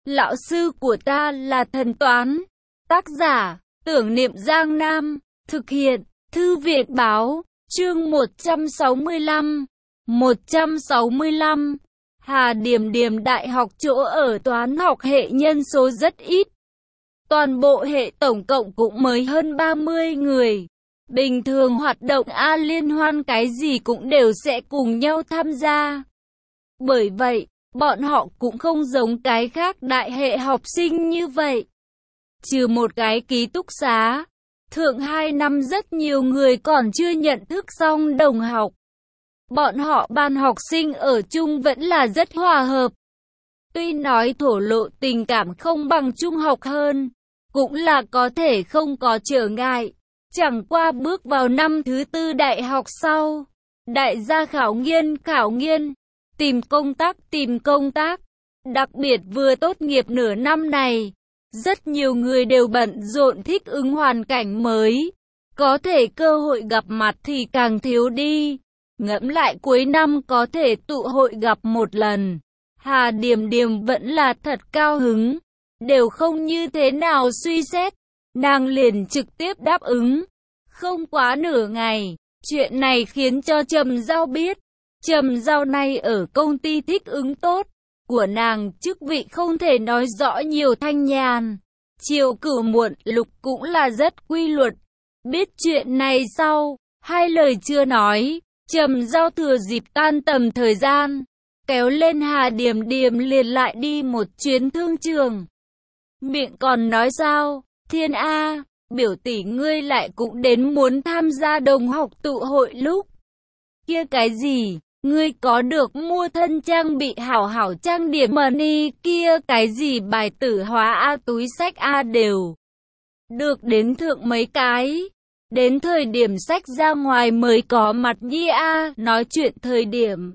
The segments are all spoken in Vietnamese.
Lão sư của ta là thần toán. Tác giả, Tưởng Niệm Giang Nam. Thực hiện, Thư viện Báo. Chương 165. 165. Hà Điểm Điểm đại học chỗ ở toán học hệ nhân số rất ít. Toàn bộ hệ tổng cộng cũng mới hơn 30 người. Bình thường hoạt động liên hoan cái gì cũng đều sẽ cùng nhau tham gia. Bởi vậy, bọn họ cũng không giống cái khác đại hệ học sinh như vậy. Trừ một cái ký túc xá, thượng 2 năm rất nhiều người còn chưa nhận thức xong đồng học. Bọn họ ban học sinh ở chung vẫn là rất hòa hợp. Tuy nói thổ lộ tình cảm không bằng trung học hơn, cũng là có thể không có trở ngại. Chẳng qua bước vào năm thứ 4 đại học sau, đại gia khảo nghiên, tìm công tác. Đặc biệt vừa tốt nghiệp nửa năm này, rất nhiều người đều bận rộn thích ứng hoàn cảnh mới. Có thể cơ hội gặp mặt thì càng thiếu đi. Ngẫm lại cuối năm có thể tụ hội gặp một lần, Hà Điểm Điểm vẫn là thật cao hứng. Đều không như thế nào suy xét, nàng liền trực tiếp đáp ứng. Không quá nửa ngày, chuyện này khiến cho Trầm Giao biết. Trầm Giao này ở công ty thích ứng tốt của nàng, chức vị không thể nói rõ nhiều thanh nhàn. Chiều cử muộn lục cũng là rất quy luật. Biết chuyện này sau, hai lời chưa nói, Trầm Giao thừa dịp tan tầm thời gian, kéo lên Hà Điểm Điểm liền lại đi một chuyến thương trường. Miệng còn nói sao, Thiên A, biểu tỷ ngươi lại cũng đến muốn tham gia đồng học tụ hội lúc. Kia cái gì, ngươi có được mua thân trang bị hảo hảo trang điểm money kia cái gì bài tử hóa túi sách đều. Được đến thượng mấy cái. Đến thời điểm sách ra ngoài mới có mặt nhi nói chuyện thời điểm.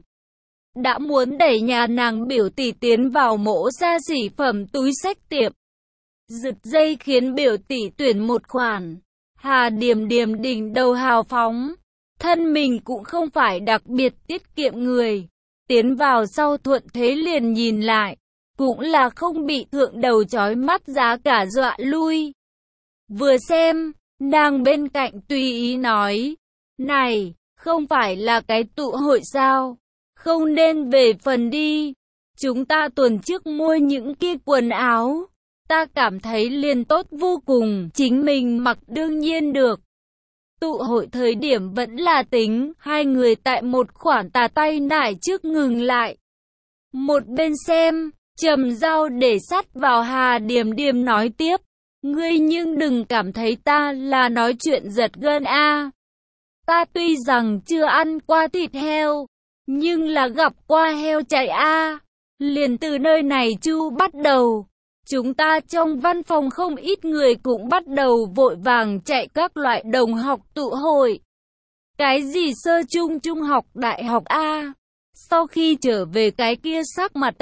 Đã muốn đẩy nhà nàng biểu tỷ tiến vào mỗ xa xỉ phẩm túi sách tiệm. Giật dây khiến biểu tỷ tuyển một khoản. Hà Điểm Điểm đỉnh đầu hào phóng. Thân mình cũng không phải đặc biệt tiết kiệm người. Tiến vào sau thuận thế liền nhìn lại. Cũng là không bị thượng đầu chói mắt giá cả dọa lui. Vừa xem, nàng bên cạnh tùy ý nói. Này, không phải là cái tụ hội sao? Không nên về phần đi. Chúng ta tuần trước mua những kia quần áo. Ta cảm thấy liền tốt vô cùng, chính mình mặc đương nhiên được. Tụ hội thời điểm vẫn là tính, hai người tại một khoản tà tay nải trước ngừng lại. Một bên xem, Trầm Giao để sát vào Hà Điểm Điểm nói tiếp. Ngươi nhưng đừng cảm thấy ta là nói chuyện giật gân Ta tuy rằng chưa ăn qua thịt heo, nhưng là gặp qua heo chạy Liền từ nơi này chu bắt đầu. Chúng ta trong văn phòng không ít người cũng bắt đầu vội vàng chạy các loại đồng học tụ hội. Cái gì sơ trung trung học đại học Sau khi trở về cái kia sắc mặt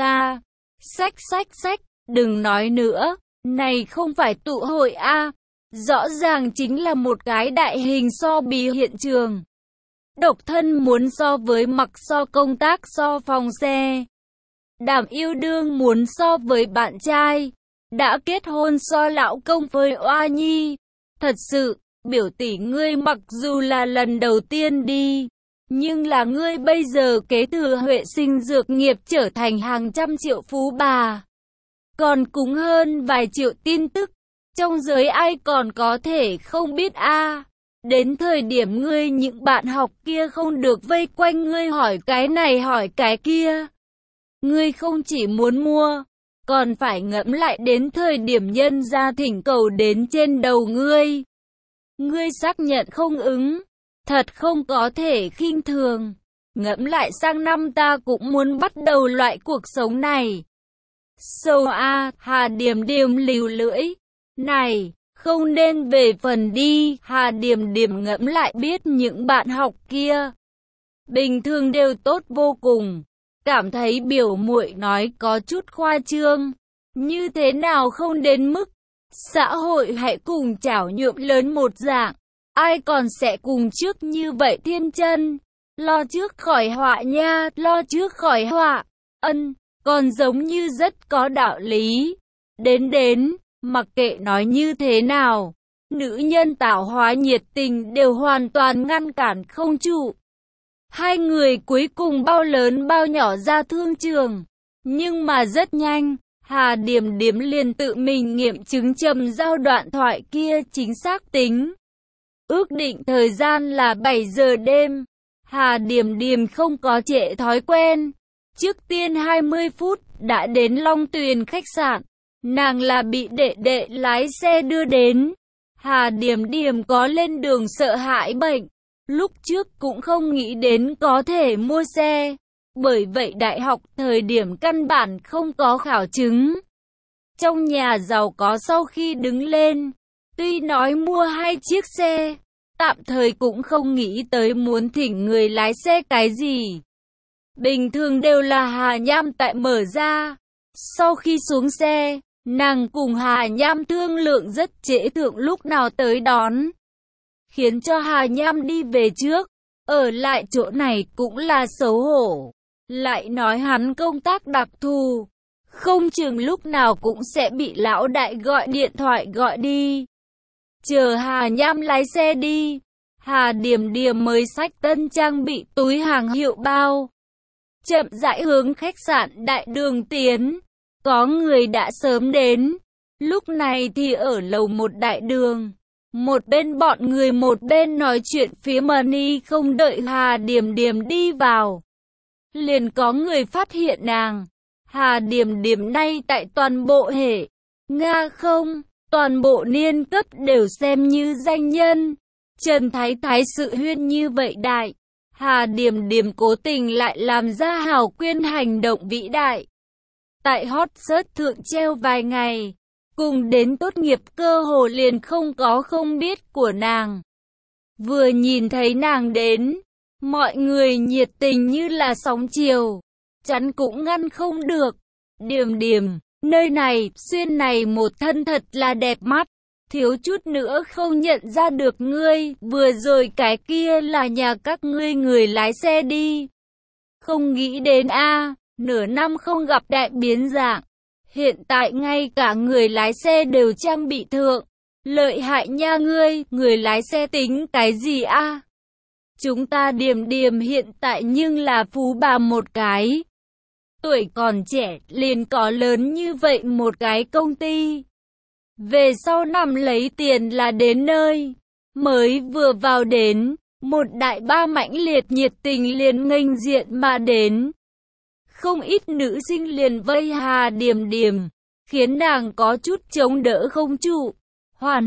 Sách, đừng nói nữa. Này không phải tụ hội rõ ràng chính là một cái đại hình so bì hiện trường. Độc thân muốn so với mặc so công tác so phòng xe. Đảm yêu đương muốn so với bạn trai. Đã kết hôn so lão công với oa nhi. Thật sự, biểu tỷ ngươi mặc dù là lần đầu tiên đi, nhưng là ngươi bây giờ kế thừa Huệ Sinh dược nghiệp trở thành hàng trăm triệu phú bà. Còn cúng hơn vài triệu tin tức. Trong giới ai còn có thể không biết Đến thời điểm ngươi những bạn học kia không được vây quanh ngươi hỏi cái này hỏi cái kia. Ngươi không chỉ muốn mua, còn phải ngẫm lại đến thời điểm nhân gia thỉnh cầu đến trên đầu ngươi. Ngươi xác nhận không ứng, thật không có thể khinh thường. Ngẫm lại sang năm ta cũng muốn bắt đầu loại cuộc sống này. Sâu Hà Điểm Điểm líu lưỡi. Này, không nên về phần đi. Hà Điểm Điểm ngẫm lại biết những bạn học kia bình thường đều tốt vô cùng. Cảm thấy biểu muội nói có chút khoa trương. Như thế nào không đến mức xã hội hãy cùng chảo nhuộm lớn một dạng. Ai còn sẽ cùng trước như vậy thiên chân. Lo trước khỏi họa nha, lo trước khỏi họa. còn giống như rất có đạo lý. Đến, mặc kệ nói như thế nào, nữ nhân tạo hóa nhiệt tình đều hoàn toàn ngăn cản không trụ. Hai người cuối cùng bao lớn bao nhỏ ra thương trường. Nhưng mà rất nhanh, Hà Điềm Điềm liền tự mình nghiệm chứng Trầm Giao đoạn thoại kia chính xác tính. Ước định thời gian là 7 giờ đêm. Hà Điềm Điềm không có trễ thói quen. Trước tiên 20 phút đã đến Long Tuyền khách sạn. Nàng là bị đệ đệ lái xe đưa đến. Hà Điềm Điềm có lên đường sợ hãi bệnh. Lúc trước cũng không nghĩ đến có thể mua xe. Bởi vậy đại học thời điểm căn bản không có khảo chứng. Trong nhà giàu có sau khi đứng lên, tuy nói mua 2 chiếc xe, tạm thời cũng không nghĩ tới muốn thỉnh người lái xe cái gì. Bình thường đều là Hà Nham tại mở ra. Sau khi xuống xe, nàng cùng Hà Nham thương lượng rất trễ thượng lúc nào tới đón. Khiến cho Hà Nham đi về trước, ở lại chỗ này cũng là xấu hổ. Lại nói hắn công tác đặc thù, không chừng lúc nào cũng sẽ bị lão đại gọi điện thoại gọi đi. Chờ Hà Nham lái xe đi, Hà Điềm Điềm mới xách tân trang bị túi hàng hiệu bao. Chậm rãi hướng khách sạn Đại Đường tiến. Có người đã sớm đến. Lúc này thì ở lầu 1 Đại Đường. Một bên bọn người một bên nói chuyện phía Money, không đợi Hà Điềm Điềm đi vào. Liền có người phát hiện nàng. Hà Điềm Điềm nay tại toàn bộ hệ Nga không, toàn bộ niên cấp đều xem như danh nhân. Trần Thái Thái sự huyên như vậy đại. Hà Điềm Điềm cố tình lại làm ra hào quyên hành động vĩ đại. Tại hot search thượng treo vài ngày, cùng đến tốt nghiệp cơ hồ liền không biết của nàng. Vừa nhìn thấy nàng đến, mọi người nhiệt tình như là sóng chiều, chắn cũng ngăn không được. Điềm Điềm, nơi này, xuyên này một thân thật là đẹp mắt. Thiếu chút nữa không nhận ra được ngươi, vừa rồi cái kia là nhà các ngươi người lái xe đi. Không nghĩ đến a, nửa năm không gặp đại biến dạng. Hiện tại ngay cả người lái xe đều trang bị thượng. Lợi hại nha ngươi, người lái xe tính cái gì a? Chúng ta Điềm Điềm hiện tại nhưng là phú bà một cái. Tuổi còn trẻ liền có lớn như vậy một cái công ty. Về sau năm lấy tiền là đến nơi. Mới vừa vào đến, một đại ba mãnh liệt nhiệt tình liền nghênh diện mà đến. Không ít nữ sinh liền vây Hà Điềm Điềm, khiến nàng có chút chống đỡ không trụ. Hoàn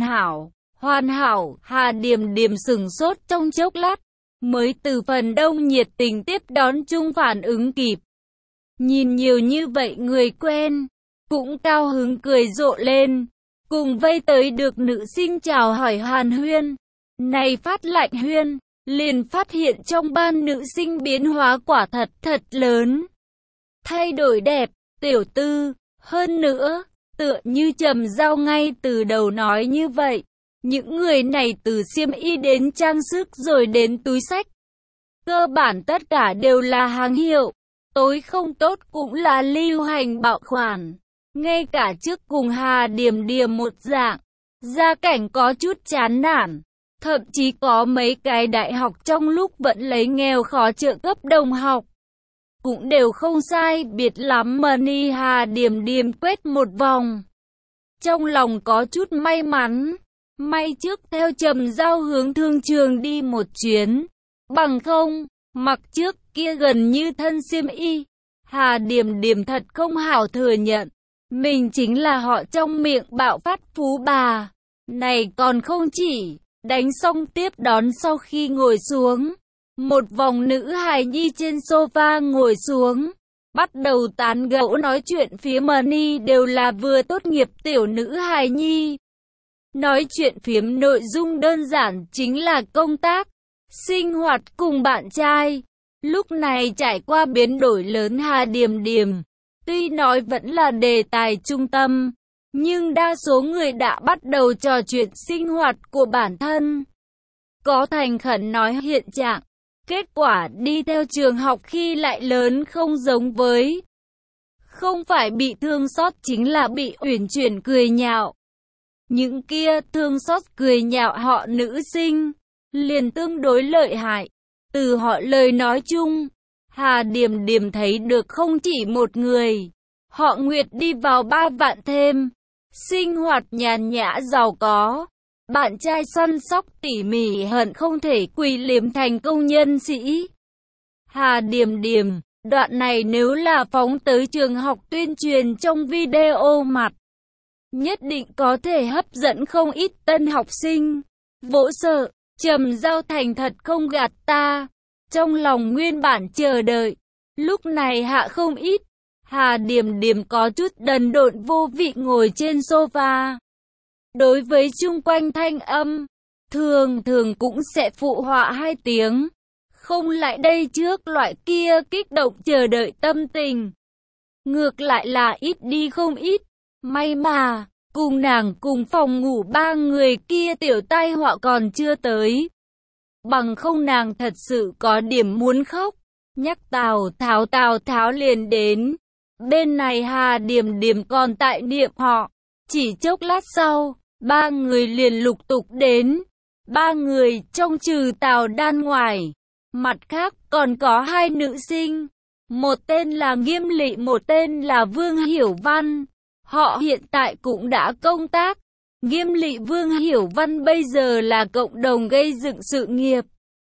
hảo, Hà Điềm Điềm sửng sốt trong chốc lát, mới từ phần đông nhiệt tình tiếp đón chung phản ứng kịp. Nhìn nhiều như vậy người quen, cũng cao hứng cười rộ lên, cùng vây tới được nữ sinh chào hỏi hàn huyên. Này phát lạnh huyên, liền phát hiện trong ban nữ sinh biến hóa quả thật lớn. Thay đổi đẹp, tiểu tư, hơn nữa, tựa như Trầm Giao ngay từ đầu nói như vậy. Những người này từ xiêm y đến trang sức rồi đến túi xách. Cơ bản tất cả đều là hàng hiệu, tối không tốt cũng là lưu hành bạo khoản. Ngay cả trước cùng Hà Điềm Điềm một dạng, gia cảnh có chút chán nản. Thậm chí có mấy cái đại học trong lúc vẫn lấy nghèo khó trợ cấp đồng học. Cũng đều không sai biệt lắm. Money Hà Điềm Điềm quét một vòng. Trong lòng có chút may mắn. May trước theo Trầm Giao hướng thương trường đi một chuyến. Bằng không, mặc trước kia gần như thân xiêm y. Hà Điềm Điềm thật không hảo thừa nhận. Mình chính là họ trong miệng bạo phát phú bà. Này còn không chỉ, đánh xong tiếp đón sau khi ngồi xuống. Một vòng nữ hài nhi trên sofa ngồi xuống. Bắt đầu tán gẫu nói chuyện phía Money đều là vừa tốt nghiệp tiểu nữ hài nhi. Nói chuyện phiếm nội dung đơn giản chính là công tác, sinh hoạt cùng bạn trai. Lúc này trải qua biến đổi lớn Hà Điềm Điềm, tuy nói vẫn là đề tài trung tâm, nhưng đa số người đã bắt đầu trò chuyện sinh hoạt của bản thân. Có thành khẩn nói hiện trạng, kết quả đi theo trường học khi lại lớn không giống với. Không phải bị thương xót chính là bị uyển chuyển cười nhạo. Những kia thương xót cười nhạo họ nữ sinh, liền tương đối lợi hại. Từ họ lời nói chung, Hà Điềm Điềm thấy được không chỉ một người. Họ Nguyệt đi vào 3 vạn thêm, sinh hoạt nhàn nhã giàu có. Bạn trai săn sóc tỉ mỉ hận không thể quỳ liếm thành công nhân sĩ. Hà Điềm Điềm, đoạn này nếu là phóng tới trường học tuyên truyền trong video mặt, nhất định có thể hấp dẫn không ít tân học sinh. Vỗ sợ, Trầm Giao thành thật không gạt ta. Trong lòng nguyên bản chờ đợi, lúc này hạ không ít. Hà Điềm Điềm có chút đần độn vô vị ngồi trên sofa. Đối với chung quanh thanh âm, thường thường cũng sẽ phụ họa 2 tiếng. Không lại đây trước loại kia kích động chờ đợi tâm tình. Ngược lại là ít đi không ít. May mà, cùng nàng cùng phòng ngủ 3 người kia tiểu tai họa còn chưa tới. Bằng không nàng thật sự có điểm muốn khóc. Nhắc Tào Tháo liền đến. Bên này Hà Điềm Điềm còn tại niệm họ. Chỉ chốc lát sau, 3 người liền lục tục đến. 3 người trong trừ Tào Đan ngoài. Mặt khác còn có 2 nữ sinh. Một tên là Nghiêm Lị, một tên là Vương Hiểu Văn. Họ hiện tại cũng đã công tác. Nghiêm Lị Vương Hiểu Văn bây giờ là cộng đồng gây dựng sự nghiệp.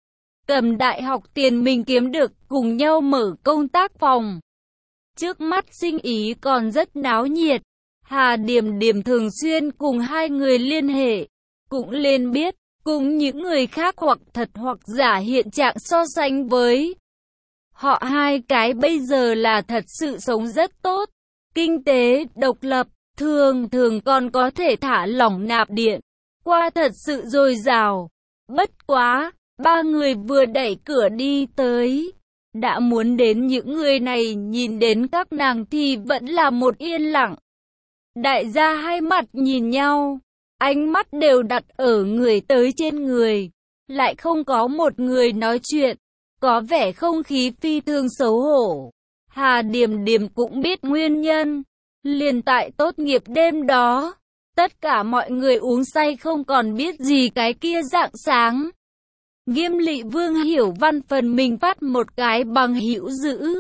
Cầm đại học tiền mình kiếm được cùng nhau mở công tác phòng. Trước mắt sinh ý còn rất náo nhiệt. Hà Điềm Điềm thường xuyên cùng 2 người liên hệ. Cũng lên biết, cùng những người khác hoặc thật hoặc giả hiện trạng so sánh với. Họ 2 cái bây giờ là thật sự sống rất tốt. Kinh tế, độc lập, thường thường còn có thể thả lỏng nạp điện. Qua thật sự dồi dào. Bất quá, 3 người vừa đẩy cửa đi tới. Đã muốn đến những người này nhìn đến các nàng thì vẫn là một yên lặng. Đại gia hai mặt nhìn nhau. Ánh mắt đều đặt ở người tới trên người. Lại không có một người nói chuyện. Có vẻ không khí phi thường xấu hổ. Hà Điềm Điềm cũng biết nguyên nhân. Liền tại tốt nghiệp đêm đó, tất cả mọi người uống say không còn biết gì cái kia rạng sáng. Nghiêm Lị Vương Hiểu Văn phần mình phát một cái bằng hữu giữ.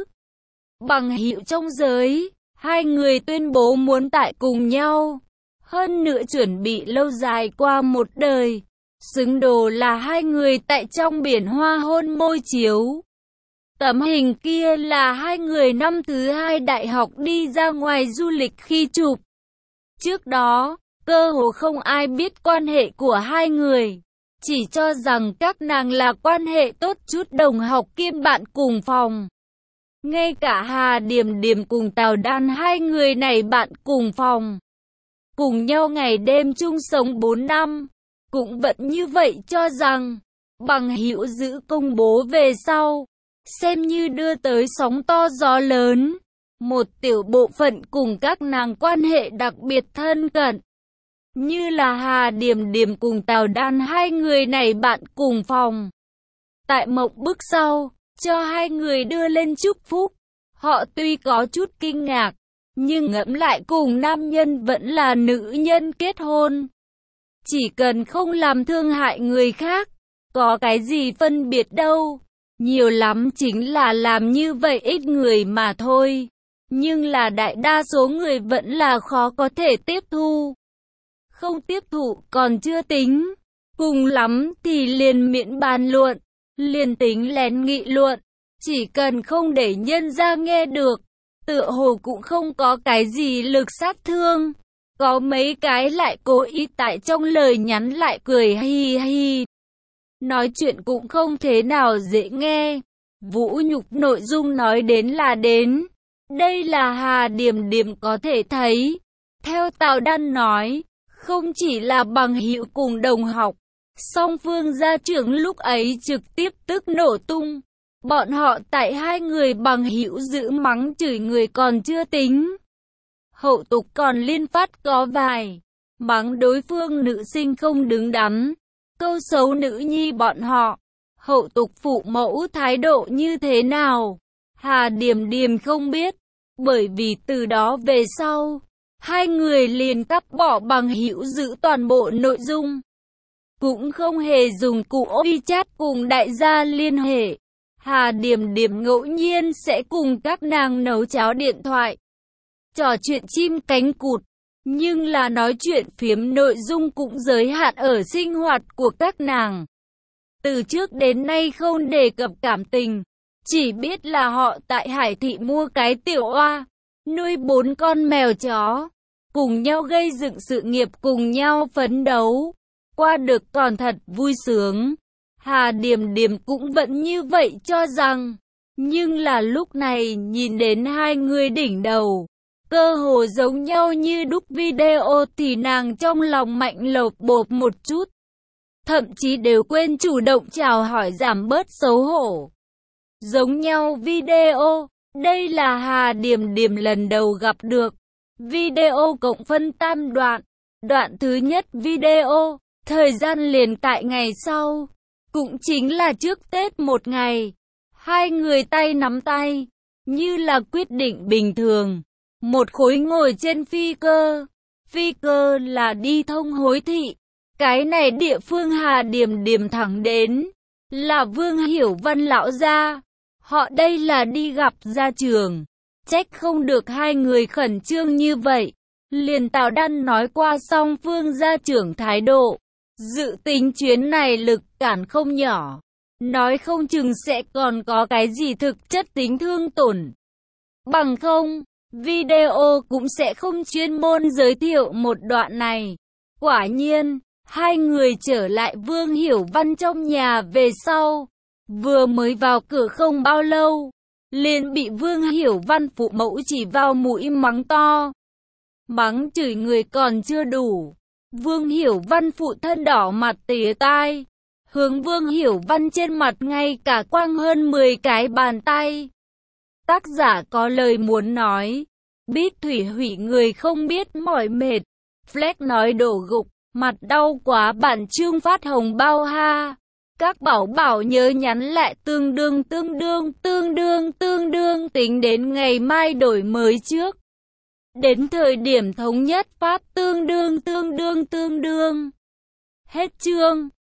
Bằng hữu trong giới, 2 người tuyên bố muốn tại cùng nhau. Hơn nữa chuẩn bị lâu dài qua một đời. Xứng đồ là 2 người tại trong biển hoa hôn môi chiếu. Tấm hình kia là 2 người năm thứ 2 đại học đi ra ngoài du lịch khi chụp. Trước đó, cơ hồ không ai biết quan hệ của 2 người. Chỉ cho rằng các nàng là quan hệ tốt chút đồng học kiêm bạn cùng phòng. Ngay cả Hà Điềm Điềm cùng Tào Đan 2 người này bạn cùng phòng. Cùng nhau ngày đêm chung sống 4 năm. Cũng vẫn như vậy cho rằng, bằng hữu giữ công bố về sau. Xem như đưa tới sóng to gió lớn. Một tiểu bộ phận cùng các nàng quan hệ đặc biệt thân cận. Như là Hà Điềm Điềm cùng Tào Đan 2 người này bạn cùng phòng. Tại mộng bức sau, cho 2 người đưa lên chúc phúc. Họ tuy có chút kinh ngạc, nhưng ngẫm lại cùng nam nhân vẫn là nữ nhân kết hôn. Chỉ cần không làm thương hại người khác, có cái gì phân biệt đâu. Nhiều lắm chính là làm như vậy ít người mà thôi. Nhưng là đại đa số người vẫn là khó có thể tiếp thu. Không tiếp thụ còn chưa tính. Cùng lắm thì liền miễn bàn luận. Liền tính lén nghị luận. Chỉ cần không để nhân ra nghe được. Tựa hồ cũng không có cái gì lực sát thương. Có mấy cái lại cố ý tại trong lời nhắn lại cười hi hi. Nói chuyện cũng không thế nào dễ nghe. Vũ nhục nội dung nói đến là đến. Đây là Hà Điềm Điềm có thể thấy. Theo Tào Đan nói, không chỉ là bằng hữu cùng đồng học. Song phương gia trưởng lúc ấy trực tiếp tức nổ tung. Bọn họ tại 2 người bằng hữu giữ mắng chửi người còn chưa tính. Hậu tục còn liên phát có vài. Mắng đối phương nữ sinh không đứng đắn. Câu xấu nữ nhi bọn họ. Hậu tục phụ mẫu thái độ như thế nào? Hà Điềm Điềm không biết. Bởi vì từ đó về sau, hai người liền cắt bỏ bằng hữu giữ toàn bộ nội dung. Cũng không hề dùng cụ WeChat cùng đại gia liên hệ. Hà Điềm Điềm ngẫu nhiên sẽ cùng các nàng nấu cháo điện thoại, trò chuyện chim cánh cụt, nhưng là nói chuyện phiếm nội dung cũng giới hạn ở sinh hoạt của các nàng. Từ trước đến nay không đề cập cảm tình, chỉ biết là họ tại Hải Thị mua cái tiểu oa, nuôi 4 con mèo chó, cùng nhau gây dựng sự nghiệp, cùng nhau phấn đấu, qua được còn thật vui sướng. Hà Điềm Điềm cũng vẫn như vậy cho rằng, nhưng là lúc này nhìn đến hai người đỉnh đầu, cơ hồ giống nhau như đúc video thì nàng trong lòng mạnh lột bột một chút. Thậm chí đều quên chủ động chào hỏi giảm bớt xấu hổ. Giống nhau video, đây là Hà Điềm Điềm lần đầu gặp được. Video cộng phân tam đoạn. Đoạn thứ nhất video, thời gian liền tại ngày sau, cũng chính là trước Tết một ngày. Hai người tay nắm tay, như là quyết định bình thường. Một khối ngồi trên phi cơ. Phi cơ là đi thông Hối Thị. Cái này địa phương Hà Điềm Điềm thẳng đến, là Vương Hiểu Văn lão gia. Họ đây là đi gặp gia trưởng. Trách không được hai người khẩn trương như vậy. Liền Tào Đan nói qua song phương gia trưởng thái độ. Dự tính chuyến này lực cản không nhỏ. Nói không chừng sẽ còn có cái gì thực chất tính thương tổn. Bằng không, video cũng sẽ không chuyên môn giới thiệu một đoạn này. Quả nhiên, hai người trở lại Vương Hiểu Văn trong nhà về sau. Vừa mới vào cửa không bao lâu, liền bị Vương Hiểu Văn phụ mẫu chỉ vào mũi mắng to. Mắng chửi người còn chưa đủ. Vương Hiểu Văn phụ thân đỏ mặt tía tai. Hướng Vương Hiểu Văn trên mặt ngay cả quăng hơn 10 cái bàn tay. Tác giả có lời muốn nói. Bít thủy hủy người không biết mỏi mệt. Flex nói đổ gục. Mặt đau quá bản chương phát hồng bao ha. Các bảo bảo nhớ nhắn lại tương đương tính đến ngày mai đổi mới trước. Đến thời điểm thống nhất phát tương đương. Hết chương.